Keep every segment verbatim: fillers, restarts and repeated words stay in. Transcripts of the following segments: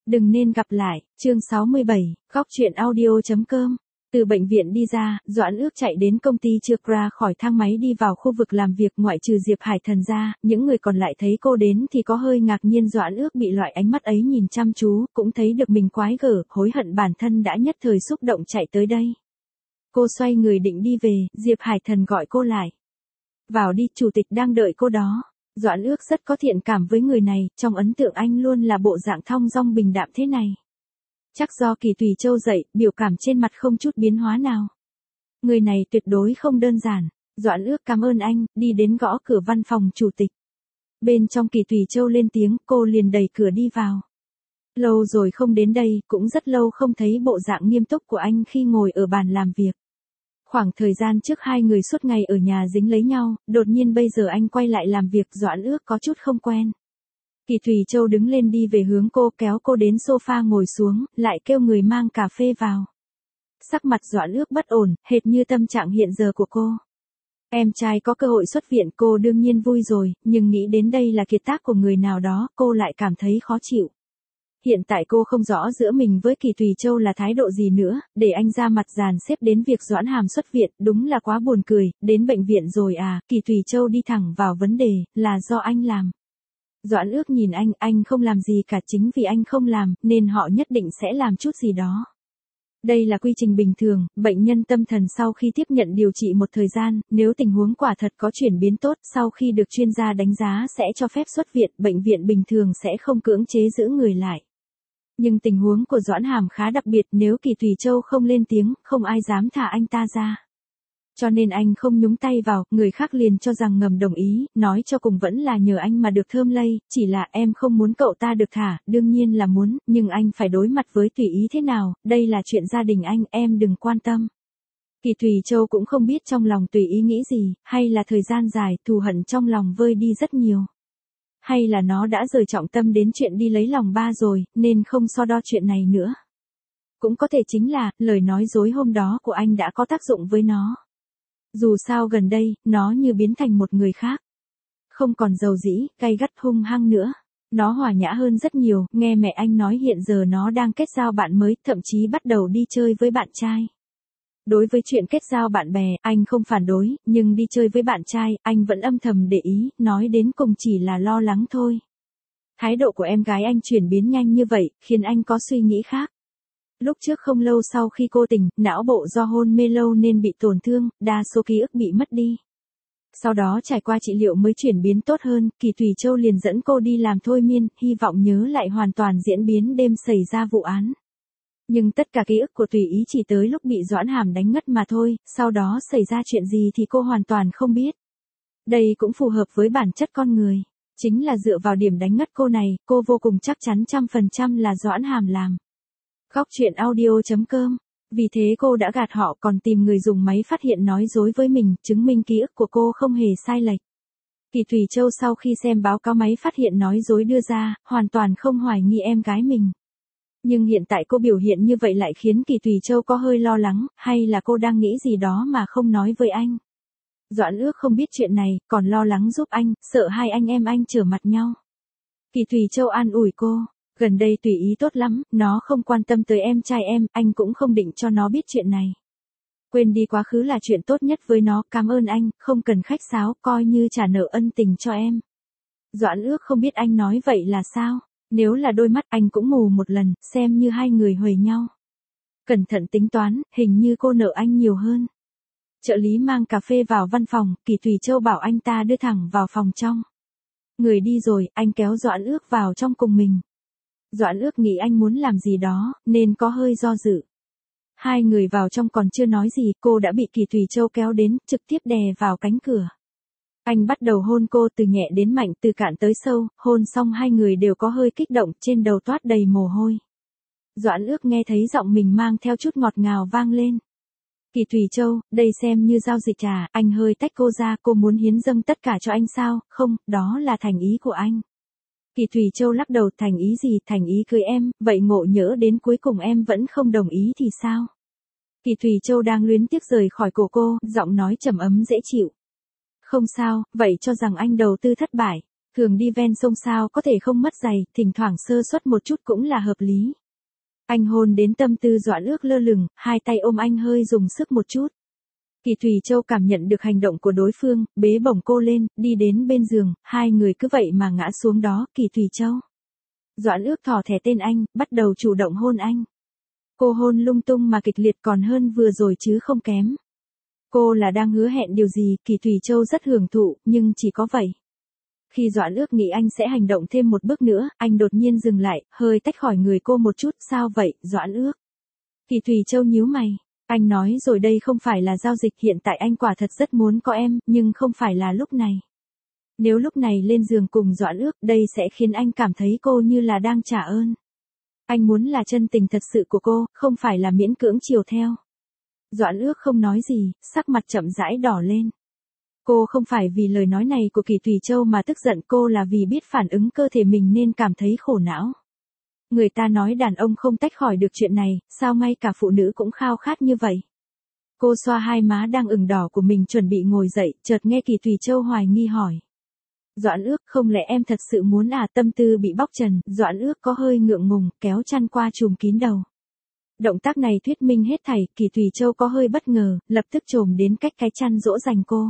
Đừng nên gặp lại, chương sáu mươi bảy, góc truyện audio chấm com. Từ bệnh viện đi ra, Doãn Ước chạy đến công ty chưa ra khỏi thang máy đi vào khu vực làm việc ngoại trừ Diệp Hải Thần ra, những người còn lại thấy cô đến thì có hơi ngạc nhiên. Doãn Ước bị loại ánh mắt ấy nhìn chăm chú, cũng thấy được mình quái gở, hối hận bản thân đã nhất thời xúc động chạy tới đây. Cô xoay người định đi về, Diệp Hải Thần gọi cô lại. Vào đi, chủ tịch đang đợi cô đó. Doãn Ước rất có thiện cảm với người này, trong ấn tượng anh luôn là bộ dạng thong dong bình đạm thế này. Chắc do Kỳ Tùy Châu dậy, biểu cảm trên mặt không chút biến hóa nào. Người này tuyệt đối không đơn giản. Doãn Ước cảm ơn anh, đi đến gõ cửa văn phòng chủ tịch. Bên trong Kỳ Tùy Châu lên tiếng, cô liền đẩy cửa đi vào. Lâu rồi không đến đây, cũng rất lâu không thấy bộ dạng nghiêm túc của anh khi ngồi ở bàn làm việc. Khoảng thời gian trước hai người suốt ngày ở nhà dính lấy nhau, đột nhiên bây giờ anh quay lại làm việc. Doãn Ước có chút không quen. Kỳ Thùy Châu đứng lên đi về hướng cô, kéo cô đến sofa ngồi xuống, lại kêu người mang cà phê vào. Sắc mặt Doãn Ước bất ổn, hệt như tâm trạng hiện giờ của cô. Em trai có cơ hội xuất viện cô đương nhiên vui rồi, nhưng nghĩ đến đây là kiệt tác của người nào đó, cô lại cảm thấy khó chịu. Hiện tại cô không rõ giữa mình với Kỳ Thùy Châu là thái độ gì nữa, để anh ra mặt dàn xếp đến việc Doãn Hàm xuất viện, đúng là quá buồn cười. Đến bệnh viện rồi à? Kỳ Thùy Châu đi thẳng vào vấn đề, là do anh làm. Doãn Ước nhìn anh, anh không làm gì cả, chính vì anh không làm, nên họ nhất định sẽ làm chút gì đó. Đây là quy trình bình thường, bệnh nhân tâm thần sau khi tiếp nhận điều trị một thời gian, nếu tình huống quả thật có chuyển biến tốt, sau khi được chuyên gia đánh giá sẽ cho phép xuất viện, bệnh viện bình thường sẽ không cưỡng chế giữ người lại. Nhưng tình huống của Doãn Hàm khá đặc biệt, nếu Kỳ Thùy Châu không lên tiếng, không ai dám thả anh ta ra. Cho nên anh không nhúng tay vào, người khác liền cho rằng ngầm đồng ý, nói cho cùng vẫn là nhờ anh mà được thơm lây, chỉ là em không muốn cậu ta được thả, đương nhiên là muốn, nhưng anh phải đối mặt với Tùy Ý thế nào, đây là chuyện gia đình anh, em đừng quan tâm. Kỳ Thùy Châu cũng không biết trong lòng Tùy Ý nghĩ gì, hay là thời gian dài, thù hận trong lòng vơi đi rất nhiều. Hay là nó đã rời trọng tâm đến chuyện đi lấy lòng ba rồi, nên không so đo chuyện này nữa. Cũng có thể chính là, lời nói dối hôm đó của anh đã có tác dụng với nó. Dù sao gần đây, nó như biến thành một người khác. Không còn dầu dĩ, gay gắt hung hăng nữa. Nó hòa nhã hơn rất nhiều, nghe mẹ anh nói hiện giờ nó đang kết giao bạn mới, thậm chí bắt đầu đi chơi với bạn trai. Đối với chuyện kết giao bạn bè, anh không phản đối, nhưng đi chơi với bạn trai, anh vẫn âm thầm để ý, nói đến cùng chỉ là lo lắng thôi. Thái độ của em gái anh chuyển biến nhanh như vậy, khiến anh có suy nghĩ khác. Lúc trước không lâu sau khi cô tỉnh, não bộ do hôn mê lâu nên bị tổn thương, đa số ký ức bị mất đi. Sau đó trải qua trị liệu mới chuyển biến tốt hơn, Kỳ Thùy Châu liền dẫn cô đi làm thôi miên, hy vọng nhớ lại hoàn toàn diễn biến đêm xảy ra vụ án. Nhưng tất cả ký ức của Tùy Ý chỉ tới lúc bị Doãn Hàm đánh ngất mà thôi, sau đó xảy ra chuyện gì thì cô hoàn toàn không biết. Đây cũng phù hợp với bản chất con người. Chính là dựa vào điểm đánh ngất cô này, cô vô cùng chắc chắn trăm phần trăm là Doãn Hàm làm. Góc truyện audio chấm com. Vì thế cô đã gạt họ, còn tìm người dùng máy phát hiện nói dối với mình, chứng minh ký ức của cô không hề sai lệch. Kỳ Thùy Châu sau khi xem báo cáo máy phát hiện nói dối đưa ra, hoàn toàn không hoài nghi em gái mình. Nhưng hiện tại cô biểu hiện như vậy lại khiến Kỳ Thùy Châu có hơi lo lắng, hay là cô đang nghĩ gì đó mà không nói với anh. Doãn Ước không biết chuyện này, còn lo lắng giúp anh, sợ hai anh em anh trở mặt nhau. Kỳ Thùy Châu an ủi cô, gần đây Tùy Ý tốt lắm, nó không quan tâm tới em trai em, anh cũng không định cho nó biết chuyện này. Quên đi quá khứ là chuyện tốt nhất với nó, cảm ơn anh, không cần khách sáo, coi như trả nợ ân tình cho em. Doãn Ước không biết anh nói vậy là sao, nếu là đôi mắt anh cũng mù một lần, xem như hai người huề nhau. Cẩn thận tính toán, hình như cô nợ anh nhiều hơn. Trợ lý mang cà phê vào văn phòng, Kỳ Thùy Châu bảo anh ta đưa thẳng vào phòng trong. Người đi rồi, anh kéo Doãn Ước vào trong cùng mình. Doãn Ước nghĩ anh muốn làm gì đó, nên có hơi do dự. Hai người vào trong còn chưa nói gì, cô đã bị Kỳ Thùy Châu kéo đến, trực tiếp đè vào cánh cửa. Anh bắt đầu hôn cô từ nhẹ đến mạnh, từ cạn tới sâu, hôn xong hai người đều có hơi kích động, trên đầu toát đầy mồ hôi. Doãn Ước nghe thấy giọng mình mang theo chút ngọt ngào vang lên. Kỳ Thùy Châu, đây xem như giao dịch à, anh hơi tách cô ra, cô muốn hiến dâng tất cả cho anh sao, không, đó là thành ý của anh. Kỳ Thùy Châu lắc đầu, thành ý gì, thành ý cưới em, vậy ngộ nhỡ đến cuối cùng em vẫn không đồng ý thì sao? Kỳ Thùy Châu đang luyến tiếc rời khỏi cổ cô, giọng nói trầm ấm dễ chịu. Không sao, vậy cho rằng anh đầu tư thất bại. Thường đi ven sông sao có thể không mất giày, thỉnh thoảng sơ suất một chút cũng là hợp lý. Anh hôn đến tâm tư Doãn Ước lơ lửng, hai tay ôm anh hơi dùng sức một chút. Kỳ Thùy Châu cảm nhận được hành động của đối phương, bế bổng cô lên, đi đến bên giường, hai người cứ vậy mà ngã xuống đó. Kỳ Thùy Châu. Doãn Ước thò thẻ tên anh, bắt đầu chủ động hôn anh. Cô hôn lung tung mà kịch liệt còn hơn vừa rồi chứ không kém. Cô là đang hứa hẹn điều gì, Kỳ Thùy Châu rất hưởng thụ, nhưng chỉ có vậy. Khi Doãn Ước nghĩ anh sẽ hành động thêm một bước nữa, anh đột nhiên dừng lại, hơi tách khỏi người cô một chút. Sao vậy, Doãn Ước? Kỳ Thùy Châu nhíu mày. Anh nói rồi đây không phải là giao dịch, hiện tại anh quả thật rất muốn có em, nhưng không phải là lúc này. Nếu lúc này lên giường cùng Doãn Ước, đây sẽ khiến anh cảm thấy cô như là đang trả ơn. Anh muốn là chân tình thật sự của cô, không phải là miễn cưỡng chiều theo. Doãn Ước không nói gì, sắc mặt chậm rãi đỏ lên. Cô không phải vì lời nói này của Kỳ Thùy Châu mà tức giận, cô là vì biết phản ứng cơ thể mình nên cảm thấy khổ não. Người ta nói đàn ông không tách khỏi được chuyện này, sao ngay cả phụ nữ cũng khao khát như vậy. Cô xoa hai má đang ửng đỏ của mình chuẩn bị ngồi dậy, chợt nghe Kỳ Thùy Châu hoài nghi hỏi. Doãn Ước, không lẽ em thật sự muốn à? Tâm tư bị bóc trần, Doãn Ước có hơi ngượng ngùng, kéo chăn qua trùm kín đầu. Động tác này thuyết minh hết thảy, Kỳ Thùy Châu có hơi bất ngờ, lập tức chồm đến cách cái chăn dỗ dành cô.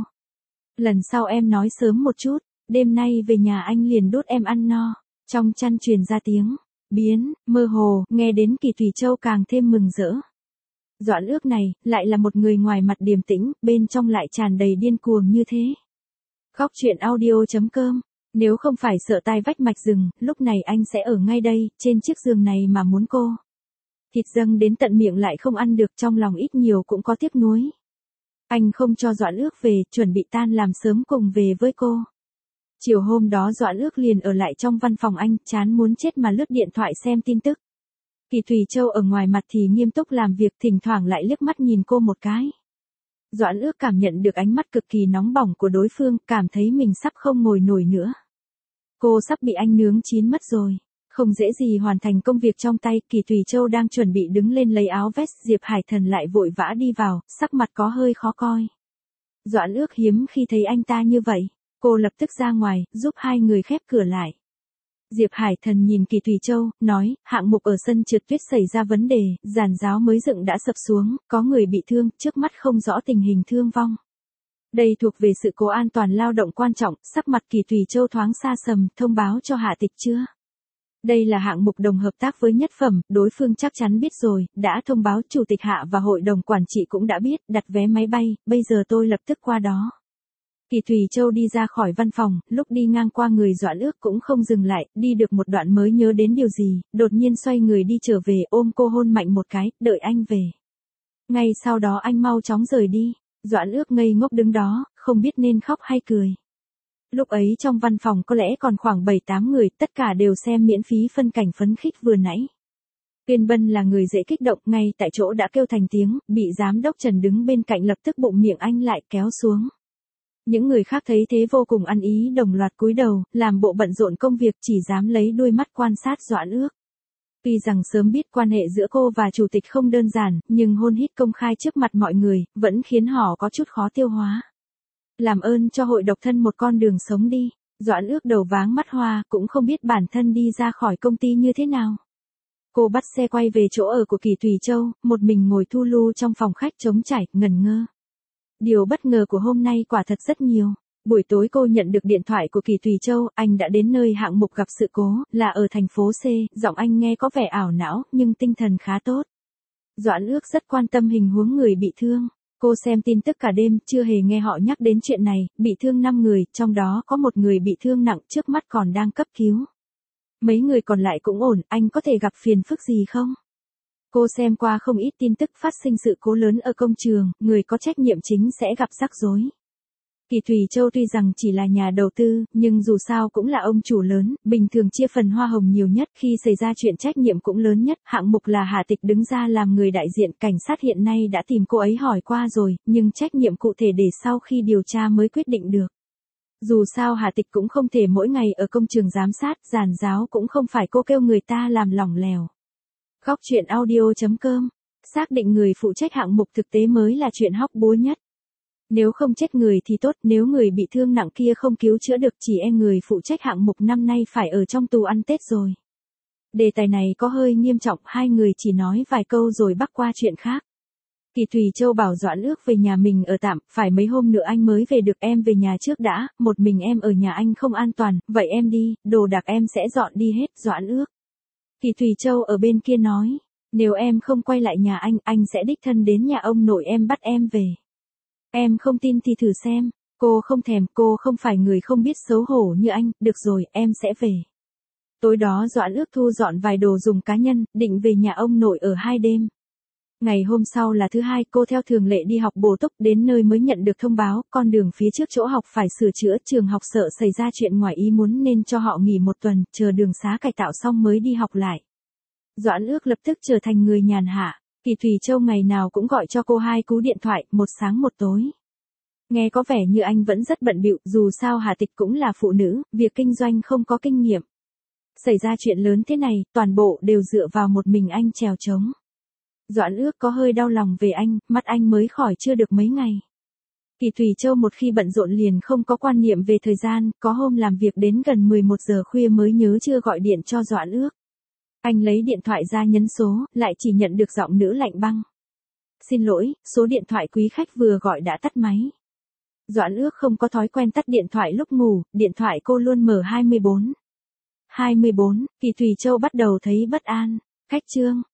Lần sau em nói sớm một chút, đêm nay về nhà anh liền đốt em ăn no. Trong chăn truyền ra tiếng biến, mơ hồ, nghe đến Kỳ Thùy Châu càng thêm mừng rỡ. Doãn Ước này, lại là một người ngoài mặt điềm tĩnh, bên trong lại tràn đầy điên cuồng như thế. Góc truyện audio chấm com. Nếu không phải sợ tai vách mạch rừng, lúc này anh sẽ ở ngay đây, trên chiếc giường này mà muốn cô. Thịt dâng đến tận miệng lại không ăn được, trong lòng ít nhiều cũng có tiếc nuối. Anh không cho Doãn Ước về, chuẩn bị tan làm sớm cùng về với cô. Chiều hôm đó Doãn Ước liền ở lại trong văn phòng anh, chán muốn chết mà lướt điện thoại xem tin tức. Kỳ Thùy Châu ở ngoài mặt thì nghiêm túc làm việc, thỉnh thoảng lại liếc mắt nhìn cô một cái. Doãn Ước cảm nhận được ánh mắt cực kỳ nóng bỏng của đối phương, cảm thấy mình sắp không ngồi nổi nữa. Cô sắp bị anh nướng chín mất rồi. Không dễ gì hoàn thành công việc trong tay, Kỳ Thùy Châu đang chuẩn bị đứng lên lấy áo vest, Diệp Hải Thần lại vội vã đi vào, sắc mặt có hơi khó coi. Doãn Ước hiếm khi thấy anh ta như vậy, cô lập tức ra ngoài, giúp hai người khép cửa lại. Diệp Hải Thần nhìn Kỳ Thùy Châu, nói, hạng mục ở sân trượt tuyết xảy ra vấn đề, giàn giáo mới dựng đã sập xuống, có người bị thương, trước mắt không rõ tình hình thương vong. Đây thuộc về sự cố an toàn lao động quan trọng, sắc mặt Kỳ Thùy Châu thoáng xa sầm, thông báo cho Hạ Tịch chưa? Đây là hạng mục đồng hợp tác với Nhất Phẩm, đối phương chắc chắn biết rồi, đã thông báo, Chủ tịch Hạ và Hội đồng Quản trị cũng đã biết, đặt vé máy bay, bây giờ tôi lập tức qua đó. Kỳ Thùy Châu đi ra khỏi văn phòng, lúc đi ngang qua người Doãn Ước cũng không dừng lại, đi được một đoạn mới nhớ đến điều gì, đột nhiên xoay người đi trở về, ôm cô hôn mạnh một cái, đợi anh về. Ngay sau đó anh mau chóng rời đi, Doãn Ước ngây ngốc đứng đó, không biết nên khóc hay cười. Lúc ấy trong văn phòng có lẽ còn khoảng bảy tám người, tất cả đều xem miễn phí phân cảnh phấn khích vừa nãy. Tuyên Bân là người dễ kích động, ngay tại chỗ đã kêu thành tiếng, bị giám đốc Trần đứng bên cạnh lập tức bụng miệng anh lại kéo xuống. Những người khác thấy thế vô cùng ăn ý, đồng loạt cúi đầu, làm bộ bận rộn công việc, chỉ dám lấy đôi mắt quan sát Doãn Ước. Tuy rằng sớm biết quan hệ giữa cô và chủ tịch không đơn giản, nhưng hôn hít công khai trước mặt mọi người, vẫn khiến họ có chút khó tiêu hóa. Làm ơn cho hội độc thân một con đường sống đi. Doãn Ước đầu váng mắt hoa, cũng không biết bản thân đi ra khỏi công ty như thế nào. Cô bắt xe quay về chỗ ở của Kỳ Thùy Châu, một mình ngồi thu lu trong phòng khách trống trải, ngẩn ngơ. Điều bất ngờ của hôm nay quả thật rất nhiều. Buổi tối cô nhận được điện thoại của Kỳ Thùy Châu, anh đã đến nơi hạng mục gặp sự cố, là ở thành phố C, giọng anh nghe có vẻ ảo não, nhưng tinh thần khá tốt. Doãn Ước rất quan tâm hình huống người bị thương. Cô xem tin tức cả đêm, chưa hề nghe họ nhắc đến chuyện này, bị thương năm người, trong đó có một người bị thương nặng, trước mắt còn đang cấp cứu. Mấy người còn lại cũng ổn, anh có thể gặp phiền phức gì không? Cô xem qua không ít tin tức phát sinh sự cố lớn ở công trường, người có trách nhiệm chính sẽ gặp rắc rối. Kỳ Thùy Châu tuy rằng chỉ là nhà đầu tư, nhưng dù sao cũng là ông chủ lớn, bình thường chia phần hoa hồng nhiều nhất, khi xảy ra chuyện trách nhiệm cũng lớn nhất, hạng mục là Hạ Tịch đứng ra làm người đại diện, cảnh sát hiện nay đã tìm cô ấy hỏi qua rồi, nhưng trách nhiệm cụ thể để sau khi điều tra mới quyết định được. Dù sao Hạ Tịch cũng không thể mỗi ngày ở công trường giám sát, giàn giáo cũng không phải cô kêu người ta làm lỏng lẻo. Góc truyện audio chấm com. Xác định người phụ trách hạng mục thực tế mới là chuyện hóc búa nhất. Nếu không chết người thì tốt, nếu người bị thương nặng kia không cứu chữa được chỉ e người phụ trách hạng mục năm nay phải ở trong tù ăn Tết rồi. Đề tài này có hơi nghiêm trọng, hai người chỉ nói vài câu rồi bắc qua chuyện khác. Kỳ Thùy Châu bảo Doãn Ước về nhà mình ở tạm, phải mấy hôm nữa anh mới về được, em về nhà trước đã, một mình em ở nhà anh không an toàn, vậy em đi, đồ đạc em sẽ dọn đi hết. Doãn Ước. Kỳ Thùy Châu ở bên kia nói, nếu em không quay lại nhà anh, anh sẽ đích thân đến nhà ông nội em bắt em về. Em không tin thì thử xem, cô không thèm, cô không phải người không biết xấu hổ như anh, được rồi, em sẽ về. Tối đó Doãn Ước thu dọn vài đồ dùng cá nhân, định về nhà ông nội ở hai đêm. Ngày hôm sau là thứ hai, cô theo thường lệ đi học bổ túc, đến nơi mới nhận được thông báo, con đường phía trước chỗ học phải sửa chữa, trường học sợ xảy ra chuyện ngoài ý muốn nên cho họ nghỉ một tuần, chờ đường xá cải tạo xong mới đi học lại. Doãn Ước lập tức trở thành người nhàn hạ, Kỳ Thùy Châu ngày nào cũng gọi cho cô hai cú điện thoại, một sáng một tối. Nghe có vẻ như anh vẫn rất bận bịu, dù sao Hà Tịch cũng là phụ nữ, việc kinh doanh không có kinh nghiệm. Xảy ra chuyện lớn thế này, toàn bộ đều dựa vào một mình anh chèo chống. Doãn Ước có hơi đau lòng về anh, mắt anh mới khỏi chưa được mấy ngày. Kỳ Thùy Châu một khi bận rộn liền không có quan niệm về thời gian, có hôm làm việc đến gần mười một giờ khuya mới nhớ chưa gọi điện cho Doãn Ước. Anh lấy điện thoại ra nhấn số, lại chỉ nhận được giọng nữ lạnh băng. Xin lỗi, số điện thoại quý khách vừa gọi đã tắt máy. Doãn Ước không có thói quen tắt điện thoại lúc ngủ, điện thoại cô luôn mở hai mươi bốn. hai mươi bốn, Kỳ Thùy Châu bắt đầu thấy bất an. Khách Trương,